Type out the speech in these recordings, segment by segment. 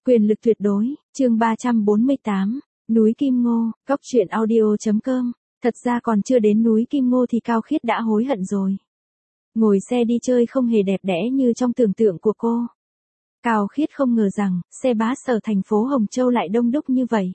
Quyền lực tuyệt đối, chương 348, núi Kim Ngô, Cóc truyện audio.com. Thật ra còn chưa đến núi Kim Ngô thì Cao Khiết đã hối hận rồi. Ngồi xe đi chơi không hề đẹp đẽ như trong tưởng tượng của cô. Cao Khiết không ngờ rằng, xe bus ở thành phố Hồng Châu lại đông đúc như vậy.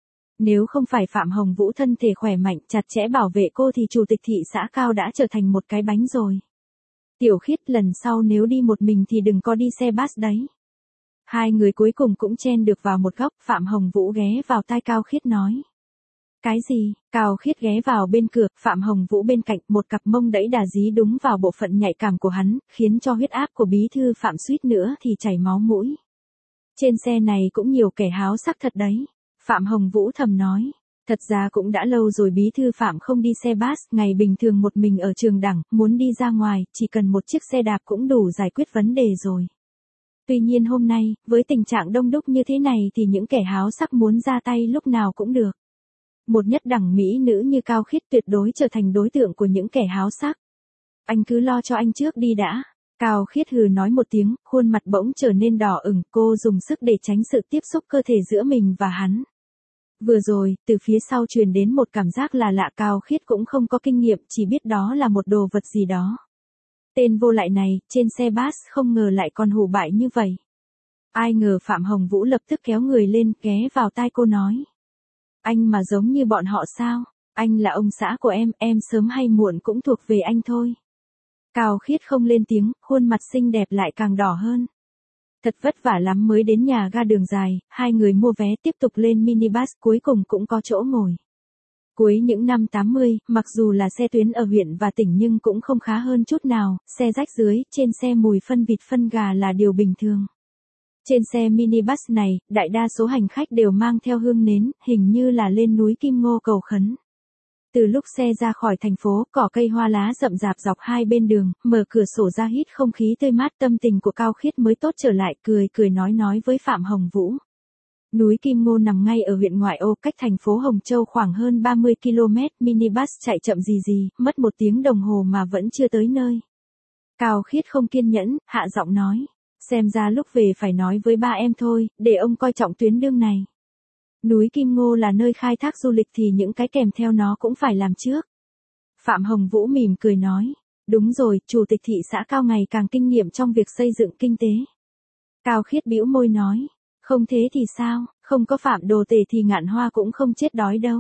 Nếu không phải Phạm Hồng Vũ thân thể khỏe mạnh chặt chẽ bảo vệ cô thì chủ tịch thị xã Cao đã trở thành một cái bánh rồi. Tiểu Khiết, lần sau nếu đi một mình thì đừng có đi xe bus đấy. Hai người cuối cùng cũng chen được vào một góc, Phạm Hồng Vũ ghé vào tai Cao Khiết nói. Cái gì? Cao Khiết ghé vào bên cửa, Phạm Hồng Vũ bên cạnh, một cặp mông đẩy đà dí đúng vào bộ phận nhạy cảm của hắn, khiến cho huyết áp của bí thư Phạm suýt nữa thì chảy máu mũi. Trên xe này cũng nhiều kẻ háo sắc thật đấy. Phạm Hồng Vũ thầm nói. Thật ra cũng đã lâu rồi bí thư Phạm không đi xe bus, ngày bình thường một mình ở trường đẳng, muốn đi ra ngoài, chỉ cần một chiếc xe đạp cũng đủ giải quyết vấn đề rồi. Tuy nhiên hôm nay, với tình trạng đông đúc như thế này thì những kẻ háo sắc muốn ra tay lúc nào cũng được. Một nhất đẳng mỹ nữ như Cao Khiết tuyệt đối trở thành đối tượng của những kẻ háo sắc. Anh cứ lo cho anh trước đi đã. Cao Khiết hừ nói một tiếng, khuôn mặt bỗng trở nên đỏ ửng, cô dùng sức để tránh sự tiếp xúc cơ thể giữa mình và hắn. Vừa rồi, từ phía sau truyền đến một cảm giác là lạ, Cao Khiết cũng không có kinh nghiệm, chỉ biết đó là một đồ vật gì đó. Tên vô lại này, trên xe bus không ngờ lại còn hù bại như vậy. Ai ngờ Phạm Hồng Vũ lập tức kéo người lên, ghé vào tai cô nói. Anh mà giống như bọn họ sao? Anh là ông xã của em sớm hay muộn cũng thuộc về anh thôi. Cao Khiết không lên tiếng, khuôn mặt xinh đẹp lại càng đỏ hơn. Thật vất vả lắm mới đến nhà ga đường dài, hai người mua vé tiếp tục lên minibus, cuối cùng cũng có chỗ ngồi. Cuối những năm 80, mặc dù là xe tuyến ở huyện và tỉnh nhưng cũng không khá hơn chút nào, xe rách dưới, trên xe mùi phân vịt phân gà là điều bình thường. Trên xe minibus này, đại đa số hành khách đều mang theo hương nến, hình như là lên núi Kim Ngô cầu khấn. Từ lúc xe ra khỏi thành phố, cỏ cây hoa lá rậm rạp dọc hai bên đường, mở cửa sổ ra hít không khí tươi mát, tâm tình của Cao Khiết mới tốt trở lại, cười nói với Phạm Hồng Vũ. Núi Kim Ngô nằm ngay ở huyện ngoại ô, cách thành phố Hồng Châu khoảng hơn 30 km, minibus chạy chậm gì, mất 1 tiếng đồng hồ mà vẫn chưa tới nơi. Cao Khiết không kiên nhẫn, hạ giọng nói. Xem ra lúc về phải nói với ba em thôi, để ông coi trọng tuyến đường này. Núi Kim Ngô là nơi khai thác du lịch thì những cái kèm theo nó cũng phải làm trước. Phạm Hồng Vũ mỉm cười nói. Đúng rồi, chủ tịch thị xã Cao ngày càng kinh nghiệm trong việc xây dựng kinh tế. Cao Khiết bĩu môi nói. Không thế thì sao, không có Phạm Đồ Tể thì Ngạn Hoa cũng không chết đói đâu.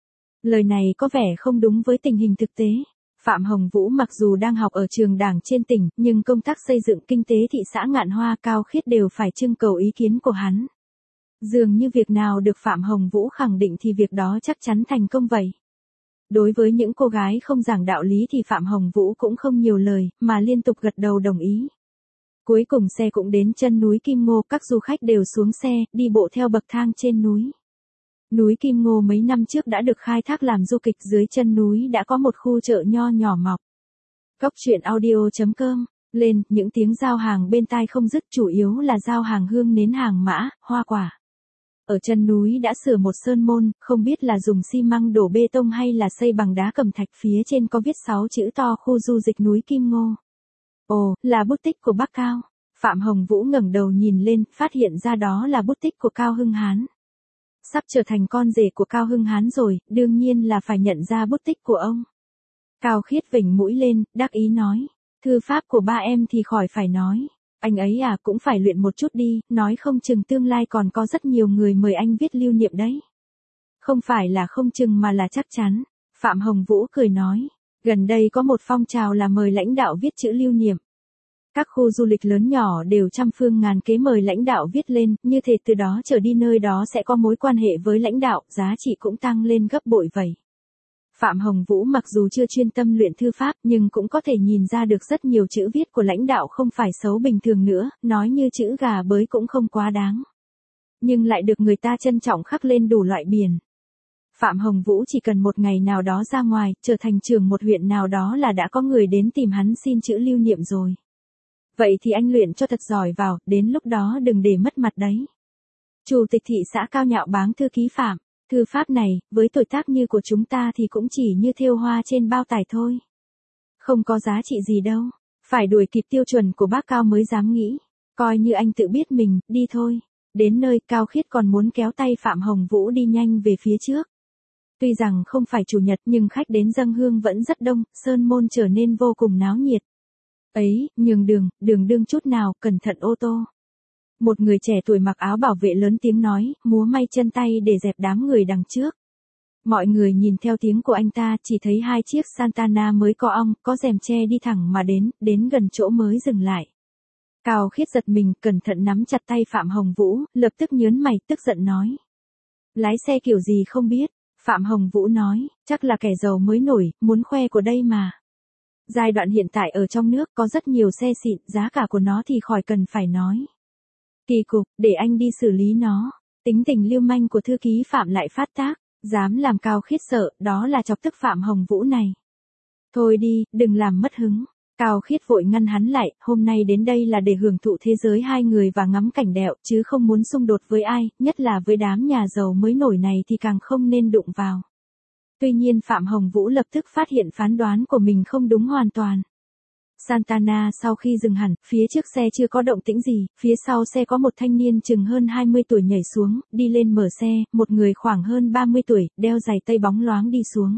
Lời này có vẻ không đúng với tình hình thực tế. Phạm Hồng Vũ mặc dù đang học ở trường đảng trên tỉnh, nhưng công tác xây dựng kinh tế thị xã Ngạn Hoa Cao Khiết đều phải trưng cầu ý kiến của hắn. Dường như việc nào được Phạm Hồng Vũ khẳng định thì việc đó chắc chắn thành công vậy. Đối với những cô gái không giảng đạo lý thì Phạm Hồng Vũ cũng không nhiều lời, mà liên tục gật đầu đồng ý. Cuối cùng xe cũng đến chân núi Kim Ngô, các du khách đều xuống xe, đi bộ theo bậc thang trên núi. Núi Kim Ngô mấy năm trước đã được khai thác làm du kịch, dưới chân núi đã có một khu chợ nho nhỏ mọc. Cóc truyện audio.com, lên, những tiếng giao hàng bên tai không dứt, chủ yếu là giao hàng hương nến, hàng mã, hoa quả. Ở chân núi đã sửa một sơn môn, không biết là dùng xi măng đổ bê tông hay là xây bằng đá cẩm thạch, phía trên có viết 6 chữ to khu du lịch núi Kim Ngô. Ồ, là bút tích của bác Cao. Phạm Hồng Vũ ngẩng đầu nhìn lên, phát hiện ra đó là bút tích của Cao Hưng Hán. Sắp trở thành con rể của Cao Hưng Hán rồi, đương nhiên là phải nhận ra bút tích của ông. Cao Khiết vểnh mũi lên, đắc ý nói. Thư pháp của ba em thì khỏi phải nói. Anh ấy cũng phải luyện một chút đi, nói không chừng tương lai còn có rất nhiều người mời anh viết lưu niệm đấy. Không phải là không chừng mà là chắc chắn. Phạm Hồng Vũ cười nói. Gần đây có một phong trào là mời lãnh đạo viết chữ lưu niệm. Các khu du lịch lớn nhỏ đều trăm phương ngàn kế mời lãnh đạo viết lên, như thể từ đó trở đi nơi đó sẽ có mối quan hệ với lãnh đạo, giá trị cũng tăng lên gấp bội vậy. Phạm Hồng Vũ mặc dù chưa chuyên tâm luyện thư pháp nhưng cũng có thể nhìn ra được rất nhiều chữ viết của lãnh đạo không phải xấu bình thường nữa, nói như chữ gà bới cũng không quá đáng. Nhưng lại được người ta trân trọng khắc lên đủ loại biển. Phạm Hồng Vũ chỉ cần một ngày nào đó ra ngoài, trở thành trưởng một huyện nào đó là đã có người đến tìm hắn xin chữ lưu niệm rồi. Vậy thì anh luyện cho thật giỏi vào, đến lúc đó đừng để mất mặt đấy. Chủ tịch thị xã Cao nhạo báng thư ký Phạm. Thư pháp này, với tuổi tác như của chúng ta thì cũng chỉ như thêu hoa trên bao tải thôi. Không có giá trị gì đâu. Phải đuổi kịp tiêu chuẩn của bác Cao mới dám nghĩ. Coi như anh tự biết mình, đi thôi. Đến nơi Cao Khiết còn muốn kéo tay Phạm Hồng Vũ đi nhanh về phía trước. Tuy rằng không phải chủ nhật nhưng khách đến dâng hương vẫn rất đông, sơn môn trở nên vô cùng náo nhiệt. Ấy, nhường đường, đừng đương chút nào, cẩn thận ô tô. Một người trẻ tuổi mặc áo bảo vệ lớn tiếng nói, múa may chân tay để dẹp đám người đằng trước. Mọi người nhìn theo tiếng của anh ta chỉ thấy hai chiếc Santana mới có ong, có rèm che đi thẳng mà đến gần chỗ mới dừng lại. Cao Khiết giật mình, cẩn thận nắm chặt tay Phạm Hồng Vũ, lập tức nhớn mày, tức giận nói. Lái xe kiểu gì không biết, Phạm Hồng Vũ nói, chắc là kẻ giàu mới nổi, muốn khoe của đây mà. Giai đoạn hiện tại ở trong nước có rất nhiều xe xịn, giá cả của nó thì khỏi cần phải nói. Kỳ cục, để anh đi xử lý nó. Tính tình lưu manh của thư ký Phạm lại phát tác, dám làm Cao Khiết sợ, đó là chọc tức Phạm Hồng Vũ này. Thôi đi, đừng làm mất hứng. Cao Khiết vội ngăn hắn lại, hôm nay đến đây là để hưởng thụ thế giới hai người và ngắm cảnh đẹp, chứ không muốn xung đột với ai, nhất là với đám nhà giàu mới nổi này thì càng không nên đụng vào. Tuy nhiên Phạm Hồng Vũ lập tức phát hiện phán đoán của mình không đúng hoàn toàn. Santana sau khi dừng hẳn, phía trước xe chưa có động tĩnh gì, phía sau xe có một thanh niên chừng hơn 20 tuổi nhảy xuống, đi lên mở xe, một người khoảng hơn 30 tuổi, đeo giày tây bóng loáng đi xuống.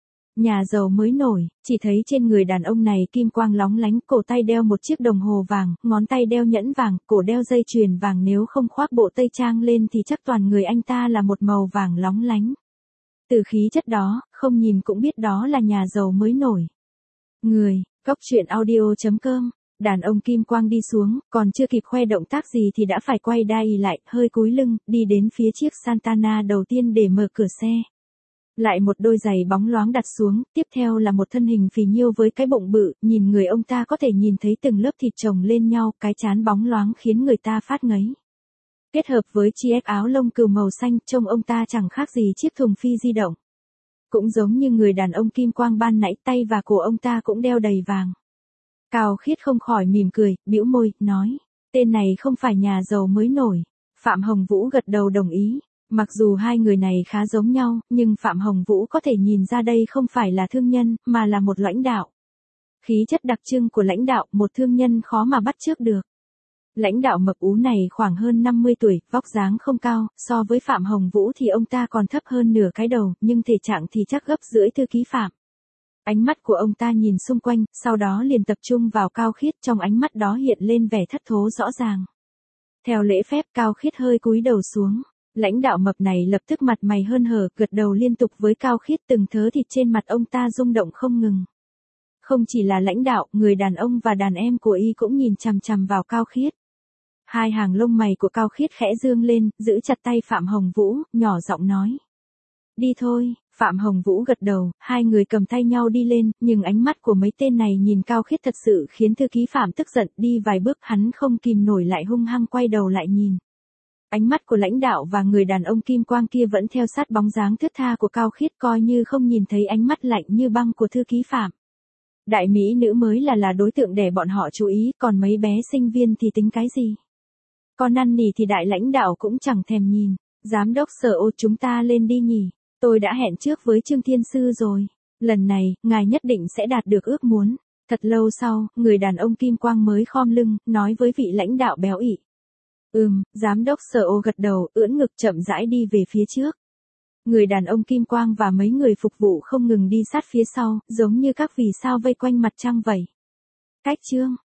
Nhà giàu mới nổi, chỉ thấy trên người đàn ông này kim quang lóng lánh, cổ tay đeo một chiếc đồng hồ vàng, ngón tay đeo nhẫn vàng, cổ đeo dây chuyền vàng, nếu không khoác bộ tây trang lên thì chắc toàn người anh ta là một màu vàng lóng lánh. Từ khí chất đó, không nhìn cũng biết đó là nhà giàu mới nổi. Người, Cốc Truyện Audio.com, đàn ông kim quang đi xuống, còn chưa kịp khoe động tác gì thì đã phải quay đai lại, hơi cúi lưng, đi đến phía chiếc Santana đầu tiên để mở cửa xe. Lại một đôi giày bóng loáng đặt xuống, tiếp theo là một thân hình phì nhiêu với cái bụng bự, nhìn người ông ta có thể nhìn thấy từng lớp thịt chồng lên nhau, cái trán bóng loáng khiến người ta phát ngấy. Kết hợp với chiếc áo lông cừu màu xanh, trông ông ta chẳng khác gì chiếc thùng phi di động. Cũng giống như người đàn ông kim quang ban nãy, tay và cổ ông ta cũng đeo đầy vàng. Cao Khiết không khỏi mỉm cười, bĩu môi, nói, tên này không phải nhà giàu mới nổi. Phạm Hồng Vũ gật đầu đồng ý. Mặc dù hai người này khá giống nhau, nhưng Phạm Hồng Vũ có thể nhìn ra đây không phải là thương nhân, mà là một lãnh đạo. Khí chất đặc trưng của lãnh đạo, một thương nhân khó mà bắt chước được. Lãnh đạo mập ú này khoảng hơn 50 tuổi, vóc dáng không cao, so với Phạm Hồng Vũ thì ông ta còn thấp hơn nửa cái đầu, nhưng thể trạng thì chắc gấp rưỡi thư ký Phạm. Ánh mắt của ông ta nhìn xung quanh, sau đó liền tập trung vào Cao Khiết, trong ánh mắt đó hiện lên vẻ thất thố rõ ràng. Theo lễ phép, Cao Khiết hơi cúi đầu xuống. Lãnh đạo mập này lập tức mặt mày hớn hở, gật đầu liên tục với Cao Khiết, từng thớ thịt trên mặt ông ta rung động không ngừng. Không chỉ là lãnh đạo, người đàn ông và đàn em của y cũng nhìn chằm chằm vào Cao Khiết. Hai hàng lông mày của Cao Khiết khẽ dương lên, giữ chặt tay Phạm Hồng Vũ, nhỏ giọng nói. Đi thôi, Phạm Hồng Vũ gật đầu, hai người cầm tay nhau đi lên, nhưng ánh mắt của mấy tên này nhìn Cao Khiết thật sự khiến thư ký Phạm tức giận, đi vài bước hắn không kìm nổi lại hung hăng quay đầu lại nhìn. Ánh mắt của lãnh đạo và người đàn ông kim quang kia vẫn theo sát bóng dáng thướt tha của Cao Khiết, coi như không nhìn thấy ánh mắt lạnh như băng của thư ký Phạm. Đại mỹ nữ mới là đối tượng để bọn họ chú ý, còn mấy bé sinh viên thì tính cái gì? Con năn nỉ thì đại lãnh đạo cũng chẳng thèm nhìn. Giám đốc Sở Ô, chúng ta lên đi nhỉ, tôi đã hẹn trước với Trương Thiên Sư rồi. Lần này, ngài nhất định sẽ đạt được ước muốn. Thật lâu sau, người đàn ông kim quang mới khom lưng, nói với vị lãnh đạo béo ị. Giám đốc Sở Ô gật đầu, ưỡn ngực chậm rãi đi về phía trước. Người đàn ông kim quang và mấy người phục vụ không ngừng đi sát phía sau, giống như các vì sao vây quanh mặt trăng vậy. Cách chương